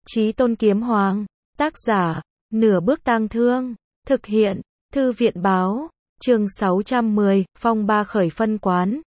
Chí Tôn Kiếm Hoàng, tác giả, Nửa Bước Tang Thương, thực hiện, Thư viện báo, chương 610, phong ba khởi phân quán.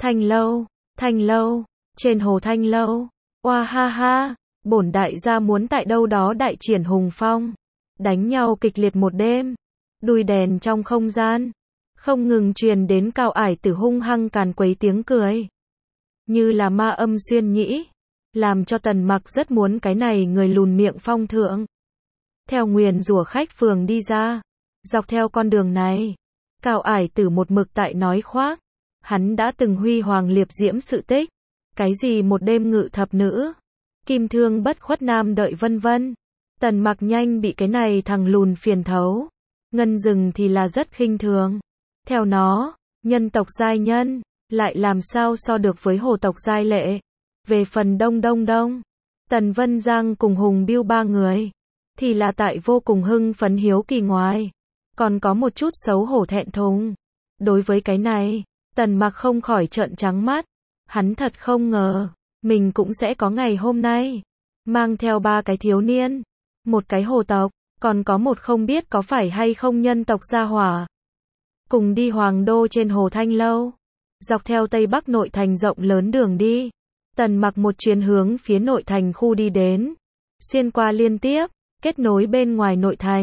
Thanh lâu, trên hồ Thanh lâu, oa ha ha, bổn đại gia muốn tại đâu đó đại triển hùng phong, đánh nhau kịch liệt một đêm, đuôi đèn trong không gian, không ngừng truyền đến Cao Ải Tử hung hăng càn quấy tiếng cười, như là ma âm xuyên nhĩ, làm cho Tần Mặc rất muốn cái này người lùn miệng phong thượng. Theo nguyền rủa khách phường đi ra, dọc theo con đường này, Cao Ải Tử một mực tại nói khoác, hắn đã từng huy hoàng liệp diễm sự tích, cái gì một đêm ngự thập nữ, kim thương bất khuất nam đợi vân vân. Tần Mặc nhanh bị cái này thằng lùn phiền thấu, Ngân Dừng thì là rất khinh thường. Theo nó, nhân tộc giai nhân, lại làm sao so được với hồ tộc giai lệ. Về phần Đông, Tần Vân Giang cùng Hùng Biêu ba người, thì là tại vô cùng hưng phấn hiếu kỳ ngoài, còn có một chút xấu hổ thẹn thùng. Đối với cái này, Tần Mặc không khỏi trợn trắng mắt, hắn thật không ngờ, mình cũng sẽ có ngày hôm nay, mang theo ba cái thiếu niên, một cái hồ tộc, còn có một không biết có phải hay không nhân tộc gia hỏa, cùng đi Hoàng Đô trên hồ Thanh lâu, dọc theo Tây Bắc nội thành rộng lớn đường đi. Tần Mặc một chuyến hướng phía nội thành khu đi đến, xuyên qua liên tiếp, kết nối bên ngoài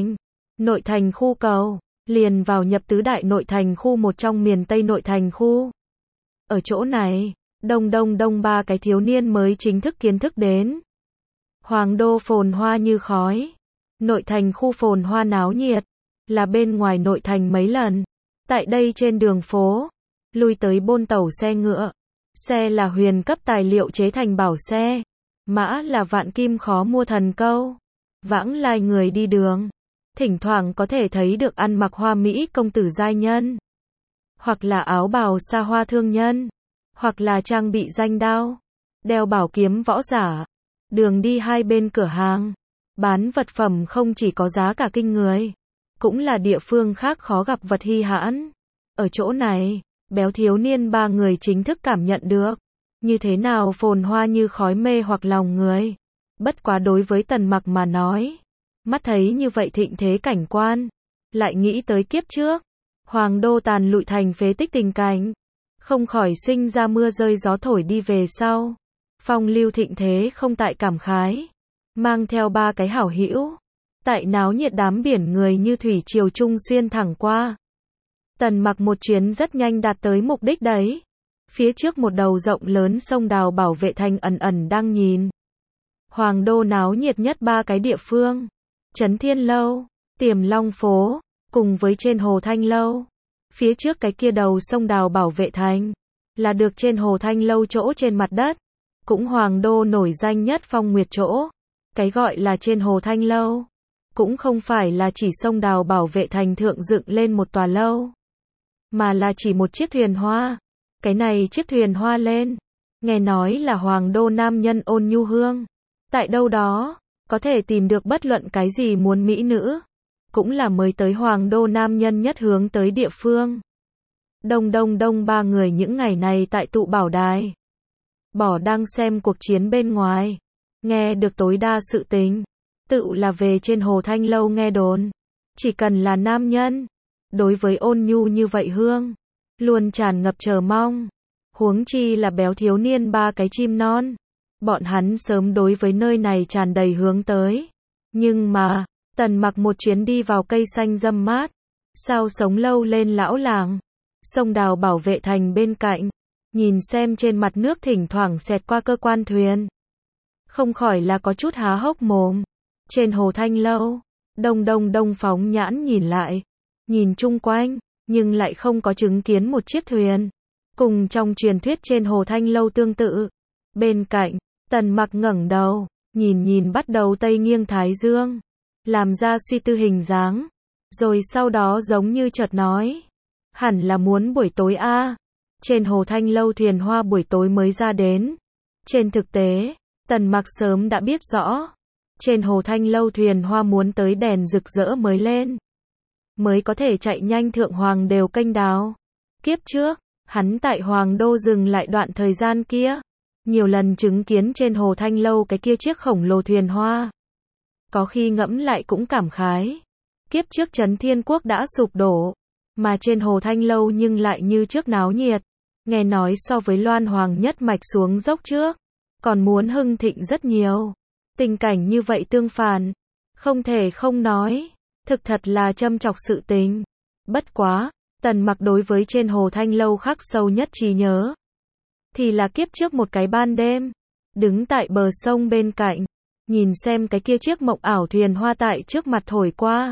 nội thành khu cầu, liền vào nhập tứ đại nội thành khu một trong miền Tây nội thành khu. Ở chỗ này, đông ba cái thiếu niên mới chính thức kiến thức đến. Hoàng Đô phồn hoa như khói, nội thành khu phồn hoa náo nhiệt, là bên ngoài nội thành mấy lần. Tại đây trên đường phố, lui tới bôn tàu xe ngựa. Xe là huyền cấp tài liệu chế thành bảo xe, mã là vạn kim khó mua thần câu. Vãng lai người đi đường, thỉnh thoảng có thể thấy được ăn mặc hoa mỹ công tử giai nhân, hoặc là áo bào xa hoa thương nhân, hoặc là trang bị danh đao, đeo bảo kiếm võ giả. Đường đi hai bên cửa hàng, bán vật phẩm không chỉ có giá cả kinh người, cũng là địa phương khác khó gặp vật hi hãn. Ở chỗ này, béo thiếu niên ba người chính thức cảm nhận được, như thế nào phồn hoa như khói mê hoặc lòng người. Bất quá đối với Tần Mặc mà nói, mắt thấy như vậy thịnh thế cảnh quan, lại nghĩ tới kiếp trước, Hoàng Đô tàn lụi thành phế tích tình cảnh, không khỏi sinh ra mưa rơi gió thổi đi về sau. Phong lưu thịnh thế không tại cảm khái, mang theo ba cái hảo hữu, tại náo nhiệt đám biển người như thủy triều trung xuyên thẳng qua. Tần Mặc một chuyến rất nhanh đạt tới mục đích đấy. Phía trước một đầu rộng lớn sông đào bảo vệ thành ẩn đang nhìn. Hoàng Đô náo nhiệt nhất ba cái địa phương, Trấn Thiên Lâu, Tiềm Long Phố, cùng với trên hồ Thanh Lâu. Phía trước cái kia đầu sông đào bảo vệ thành, là được trên hồ Thanh Lâu chỗ trên mặt đất, cũng Hoàng Đô nổi danh nhất phong nguyệt chỗ. Cái gọi là trên hồ Thanh Lâu, cũng không phải là chỉ sông đào bảo vệ thành thượng dựng lên một tòa lâu, mà là chỉ một chiếc thuyền hoa. Cái này chiếc thuyền hoa lên, nghe nói là Hoàng Đô nam nhân ôn nhu hương. Tại đâu đó, có thể tìm được bất luận cái gì muốn mỹ nữ, cũng là mới tới Hoàng Đô nam nhân nhất hướng tới địa phương. Đông ba người những ngày này tại tụ bảo đài, bỏ đang xem cuộc chiến bên ngoài, nghe được tối đa sự tình, tự là về trên hồ Thanh Lâu nghe đồn, chỉ cần là nam nhân, đối với ôn nhu như vậy hương, luôn tràn ngập chờ mong. Huống chi là béo thiếu niên ba cái chim non, bọn hắn sớm đối với nơi này tràn đầy hướng tới. Nhưng mà, Tần Mặc một chuyến đi vào cây xanh râm mát, sao sống lâu lên lão làng, sông đào bảo vệ thành bên cạnh, nhìn xem trên mặt nước thỉnh thoảng xẹt qua cơ quan thuyền, không khỏi là có chút há hốc mồm. Trên hồ Thanh Lâu, đông phóng nhãn nhìn lại, nhìn chung quanh, nhưng lại không có chứng kiến một chiếc thuyền, cùng trong truyền thuyết trên hồ Thanh Lâu tương tự. Bên cạnh, Tần Mặc ngẩng đầu, nhìn bắt đầu tây nghiêng thái dương, làm ra suy tư hình dáng, rồi sau đó giống như chợt nói, hẳn là muốn buổi tối a. Trên hồ Thanh Lâu thuyền hoa buổi tối mới ra đến. Trên thực tế, Tần Mặc sớm đã biết rõ, trên hồ Thanh Lâu thuyền hoa muốn tới đèn rực rỡ mới lên, mới có thể chạy nhanh thượng Hoàng đều kênh đào. Kiếp trước, hắn tại Hoàng Đô dừng lại đoạn thời gian kia, nhiều lần chứng kiến trên hồ Thanh Lâu cái kia chiếc khổng lồ thuyền hoa, Có khi ngẫm lại cũng cảm khái. Kiếp trước Trấn Thiên Quốc đã sụp đổ, mà trên Hồ Thanh Lâu nhưng lại như trước náo nhiệt. Nghe nói so với Loan Hoàng nhất mạch xuống dốc trước, còn muốn hưng thịnh rất nhiều. Tình cảnh như vậy tương phản, không thể không nói, thực thật là châm chọc sự tình. Bất quá, Tần Mặc đối với trên Hồ Thanh Lâu khắc sâu nhất trí nhớ, thì là kiếp trước một cái ban đêm, đứng tại bờ sông bên cạnh, nhìn xem cái kia chiếc mộng ảo thuyền hoa tại trước mặt thổi qua.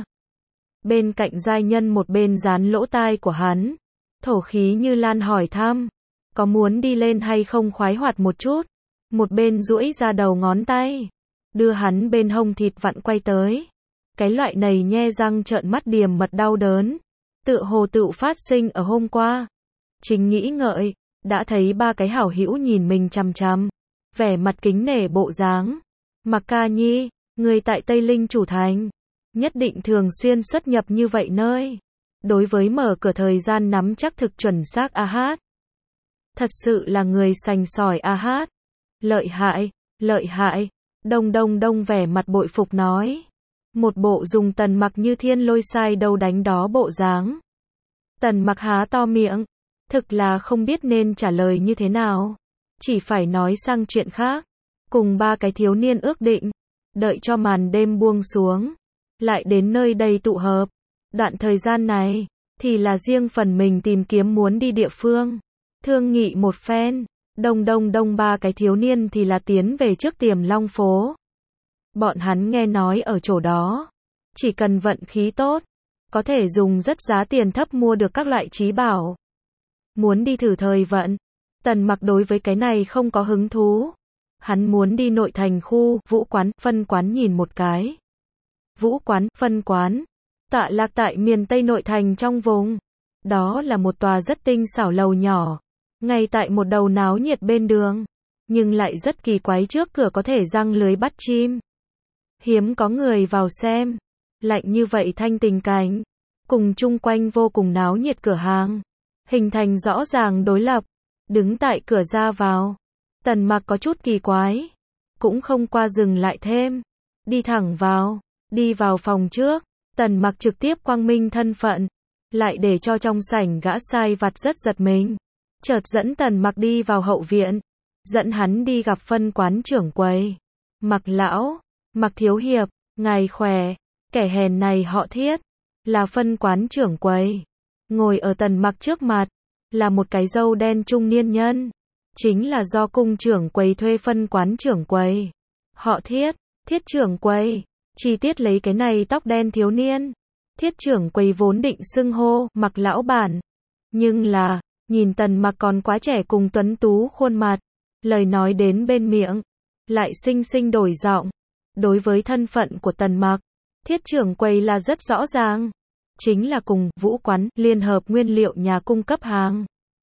Bên cạnh giai nhân một bên dán lỗ tai của hắn, thổ khí như lan hỏi thăm, có muốn đi lên hay không khoái hoạt một chút, một bên duỗi ra đầu ngón tay, đưa hắn bên hông thịt vặn quay tới. Cái loại này nhe răng trợn mắt điềm mật đau đớn, tựa hồ tựu phát sinh ở hôm qua. Chính nghĩ ngợi, đã thấy ba cái hảo hữu nhìn mình chằm chằm, vẻ mặt kính nể bộ dáng. Mặc Ca Nhi, người tại Tây Linh Chủ Thành, nhất định thường xuyên xuất nhập như vậy nơi. Đối với mở cửa thời gian nắm chắc thực chuẩn xác a hát. Thật sự là người sành sỏi a hát. Lợi hại, lợi hại. Đông vẻ mặt bội phục nói. Một bộ dùng Tần Mặc như thiên lôi sai đâu đánh đó bộ dáng. Tần Mặc há to miệng, thực là không biết nên trả lời như thế nào. Chỉ phải nói sang chuyện khác. Cùng ba cái thiếu niên ước định, đợi cho màn đêm buông xuống, lại đến nơi đây tụ hợp. Đoạn thời gian này, thì là riêng phần mình tìm kiếm muốn đi địa phương. Thương nghị một phen, đông ba cái thiếu niên thì là tiến về trước Tiềm Long phố. Bọn hắn nghe nói ở chỗ đó, chỉ cần vận khí tốt, có thể dùng rất giá tiền thấp mua được các loại trí bảo. Muốn đi thử thời vận, Tần Mặc đối với cái này không có hứng thú. Hắn muốn đi nội thành khu, vũ quán, phân quán nhìn một cái. Vũ quán, phân quán, tọa lạc tại miền Tây nội thành trong vùng. Đó là một tòa rất tinh xảo lầu nhỏ, ngay tại một đầu náo nhiệt bên đường, nhưng lại rất kỳ quái, trước cửa có thể giăng lưới bắt chim. Hiếm có người vào xem. Lạnh như vậy thanh tình cảnh, cùng chung quanh vô cùng náo nhiệt cửa hàng, hình thành rõ ràng đối lập. Đứng tại cửa ra vào, Tần Mặc có chút kỳ quái, cũng không qua dừng lại thêm, đi thẳng vào. Đi vào phòng trước, Tần Mặc trực tiếp quang minh thân phận, lại để cho trong sảnh gã sai vặt rất giật mình. Chợt dẫn Tần Mặc đi vào hậu viện, dẫn hắn đi gặp phân quán trưởng quầy. Mặc lão, Mặc thiếu hiệp, ngài khỏe. Kẻ hèn này họ Thiết, là phân quán trưởng quầy. Ngồi ở Tần Mặc trước mặt, là một cái râu đen trung niên nhân, chính là do cung trưởng quầy thuê phân quán trưởng quầy. Họ Thiết, Thiết trưởng quầy. Chi tiết lấy cái này tóc đen thiếu niên, Thiết trưởng quầy vốn định xưng hô Mặc lão bản, nhưng là nhìn Tần Mặc còn quá trẻ cùng tuấn tú khuôn mặt, lời nói đến bên miệng lại sinh đổi giọng. Đối với thân phận của Tần Mặc, Thiết trưởng quầy là rất rõ ràng, chính là cùng vũ quán liên hợp nguyên liệu nhà cung cấp hàng.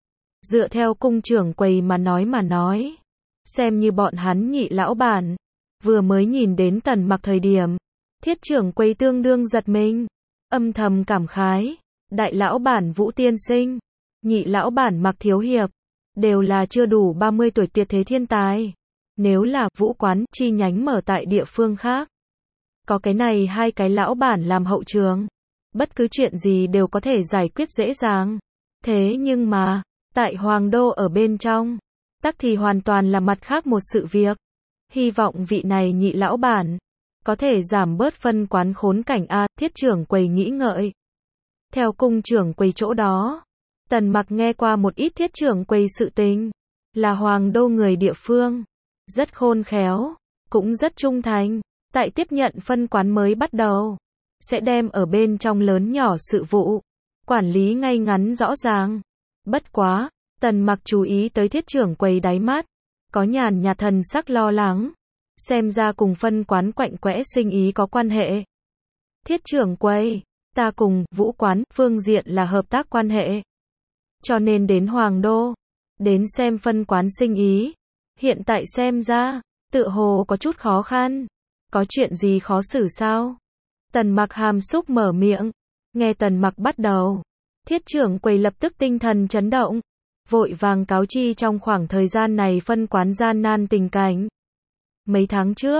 Dựa theo cung trưởng quầy mà nói, xem như bọn hắn nhị lão bản. Vừa mới nhìn đến Tần Mặc thời điểm, Thiết trưởng quầy tương đương giật mình, âm thầm cảm khái, đại lão bản Vũ tiên sinh, nhị lão bản Mặc thiếu hiệp, đều là chưa đủ 30 tuổi tuyệt thế thiên tài. Nếu là vũ quán chi nhánh mở tại địa phương khác, có cái này hai cái lão bản làm hậu trường, bất cứ chuyện gì đều có thể giải quyết dễ dàng. Thế nhưng mà, tại Hoàng Đô ở bên trong, tắc thì hoàn toàn là mặt khác một sự việc. Hy vọng vị này nhị lão bản có thể giảm bớt phân quán khốn cảnh a. Thiết trưởng quầy nghĩ ngợi. Theo cung trưởng quầy chỗ đó, Tần Mặc nghe qua một ít thiết trưởng quầy sự tình, là Hoàng Đô người địa phương, rất khôn khéo, cũng rất trung thành. Tại tiếp nhận phân quán mới bắt đầu, sẽ đem ở bên trong lớn nhỏ sự vụ, quản lý ngay ngắn rõ ràng. Bất quá, Tần Mặc chú ý tới thiết trưởng quầy đáy mắt, có nhàn nhạt thần sắc lo lắng, xem ra cùng phân quán quạnh quẽ sinh ý có quan hệ. Thiết trưởng quầy, ta cùng vũ quán phương diện là hợp tác quan hệ, cho nên đến Hoàng Đô, đến xem phân quán sinh ý. Hiện tại xem ra, tựa hồ có chút khó khăn. Có chuyện gì khó xử sao? Tần Mặc hàm xúc mở miệng. Nghe Tần Mặc bắt đầu, thiết trưởng quầy lập tức tinh thần chấn động, vội vàng cáo chi trong khoảng thời gian này phân quán gian nan tình cảnh. Mấy tháng trước,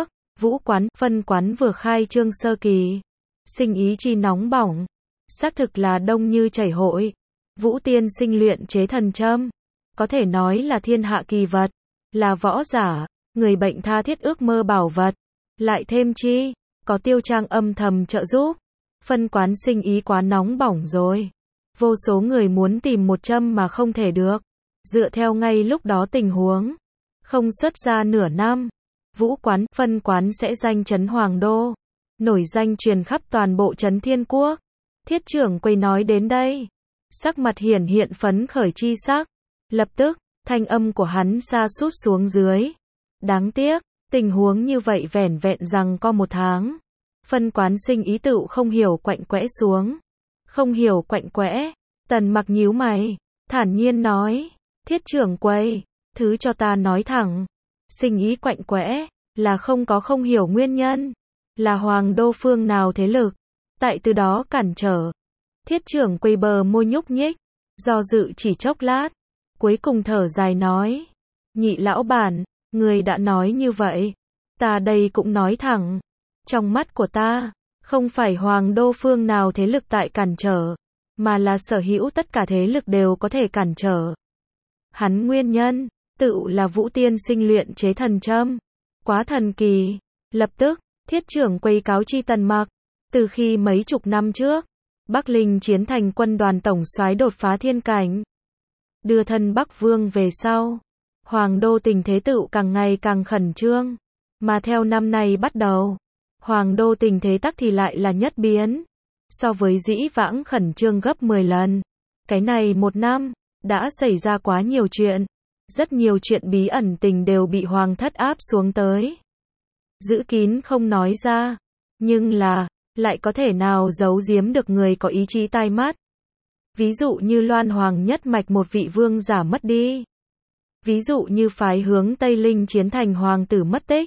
Vũ quán, phân quán vừa khai trương sơ kỳ. Sinh ý chi nóng bỏng. Xác thực là đông như chảy hội. Vũ tiên sinh luyện chế thần châm. Có thể nói là thiên hạ kỳ vật. Là võ giả, người bệnh tha thiết ước mơ bảo vật. Lại thêm chi, có Tiêu Trang âm thầm trợ giúp. Phân quán sinh ý quá nóng bỏng rồi. Vô số người muốn tìm một châm mà không thể được. Dựa theo ngay lúc đó tình huống. Không xuất ra nửa năm. Vũ quán, phân quán sẽ danh chấn Hoàng Đô. Nổi danh truyền khắp toàn bộ trấn Thiên Quốc. Thiết trưởng quầy nói đến đây. Sắc mặt hiển hiện phấn khởi chi sắc. Lập tức, thanh âm của hắn sa sút xuống dưới. Đáng tiếc, tình huống như vậy vẻn vẹn rằng có 1 tháng. Phân quán sinh ý tựu không hiểu quạnh quẽ xuống. Không hiểu quạnh quẽ. Tần Mặc nhíu mày. Thản nhiên nói. Thiết trưởng quầy, thứ cho ta nói thẳng. Sinh ý quạnh quẽ, là không hiểu nguyên nhân. Là Hoàng Đô phương nào thế lực. Tại từ đó cản trở. Thiết trưởng quầy bờ môi nhúc nhích. Do dự chỉ chốc lát. Cuối cùng thở dài nói. Nhị lão bản, người đã nói như vậy. Ta đây cũng nói thẳng. Trong mắt của ta, không phải Hoàng Đô phương nào thế lực tại cản trở. Mà là sở hữu tất cả thế lực đều có thể cản trở. Hắn nguyên nhân, tự là Vũ tiên sinh luyện chế thần châm. Quá thần kỳ. Lập tức, thiết trưởng quầy cáo chi Tần Mặc. Từ khi mấy chục năm trước, Bắc Linh chiến thành quân đoàn tổng soái đột phá thiên cảnh. Đưa thân Bắc Vương về sau. Hoàng Đô tình thế tựu càng ngày càng khẩn trương. Mà theo năm nay bắt đầu, Hoàng Đô tình thế tắc thì lại là nhất biến. So với dĩ vãng khẩn trương gấp 10 lần. Cái này 1 năm, đã xảy ra quá nhiều chuyện. Rất nhiều chuyện bí ẩn tình đều bị Hoàng thất áp xuống tới. Giữ kín không nói ra. Nhưng là, lại có thể nào giấu giếm được người có ý chí tai mắt. Ví dụ như Loan Hoàng nhất mạch một vị vương giả mất đi. Ví dụ như phái hướng Tây Linh chiến thành hoàng tử mất tích.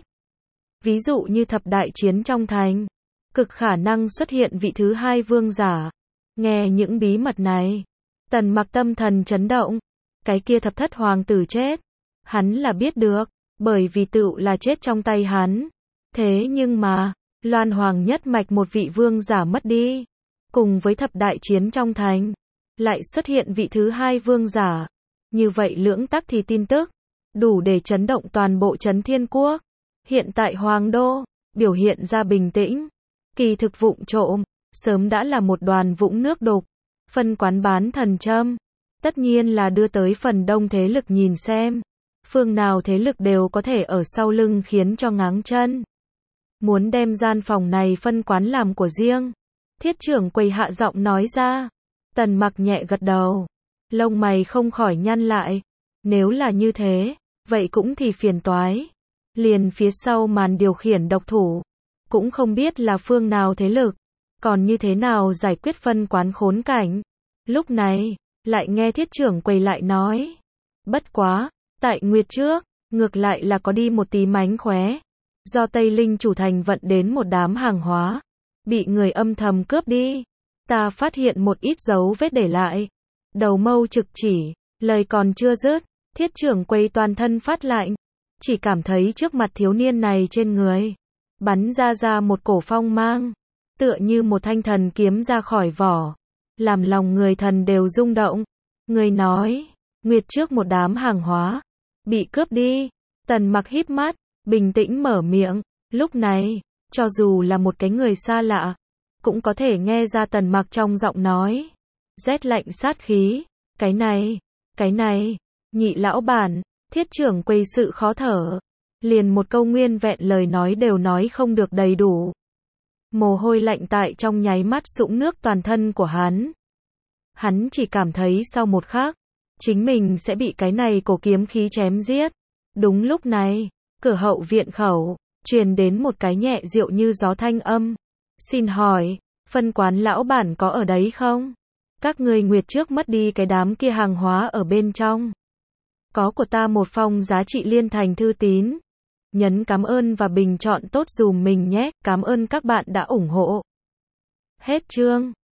Ví dụ như thập đại chiến trong thành. Cực khả năng xuất hiện vị thứ 2 vương giả. Nghe những bí mật này. Tần Mặc tâm thần chấn động. Cái kia thập thất hoàng tử chết. Hắn là biết được. Bởi vì tựu là chết trong tay hắn. Thế nhưng mà, Loan Hoàng nhất mạch một vị vương giả mất đi. Cùng với thập đại chiến trong thành. Lại xuất hiện vị thứ 2 vương giả. Như vậy lưỡng tắc thì tin tức. Đủ để chấn động toàn bộ trấn Thiên Quốc. Hiện tại Hoàng Đô, biểu hiện ra bình tĩnh. Kỳ thực vụng trộm, sớm đã là một đoàn vũng nước đục. Phân quán bán thần châm. Tất nhiên là đưa tới phần đông thế lực nhìn xem. Phương nào thế lực đều có thể ở sau lưng khiến cho ngáng chân. Muốn đem gian phòng này phân quán làm của riêng. Thiết trưởng quầy hạ giọng nói ra. Tần Mặc nhẹ gật đầu. Lông mày không khỏi nhăn lại. Nếu là như thế, vậy cũng thì phiền toái. Liền phía sau màn điều khiển độc thủ. Cũng không biết là phương nào thế lực. Còn như thế nào giải quyết phân quán khốn cảnh. Lúc này, lại nghe thiết trưởng quầy lại nói. Bất quá, tại Nguyệt trước, ngược lại là có đi một tí mánh khóe. Do Tây Linh chủ thành vận đến một đám hàng hóa. Bị người âm thầm cướp đi. Ta phát hiện một ít dấu vết để lại. Đầu mâu trực chỉ, lời còn chưa dứt, thiết trưởng quầy toàn thân phát lạnh. Chỉ cảm thấy trước mặt thiếu niên này trên người. Bắn ra một cổ phong mang. Tựa như một thanh thần kiếm ra khỏi vỏ. Làm lòng người thần đều rung động. Người nói, Nguyệt trước một đám hàng hóa. Bị cướp đi. Tần Mặc híp mắt, bình tĩnh mở miệng. Lúc này, cho dù là một cái người xa lạ. Cũng có thể nghe ra Tần Mặc trong giọng nói. Rét lạnh sát khí. Cái này, nhị lão bản, thiết trưởng quầy sự khó thở. Liền một câu nguyên vẹn lời nói đều nói không được đầy đủ. Mồ hôi lạnh tại trong nháy mắt sũng nước toàn thân của hắn. Hắn chỉ cảm thấy sau một khắc, chính mình sẽ bị cái này cổ kiếm khí chém giết. Đúng lúc này, cửa hậu viện khẩu, truyền đến một cái nhẹ dịu như gió thanh âm. Xin hỏi, phân quán lão bản có ở đấy không? Các ngươi Nguyệt trước mất đi cái đám kia hàng hóa ở bên trong. Có của ta một phong giá trị liên thành thư tín. Nhấn cảm ơn và bình chọn tốt dùm mình nhé. Cảm ơn các bạn đã ủng hộ. Hết chương.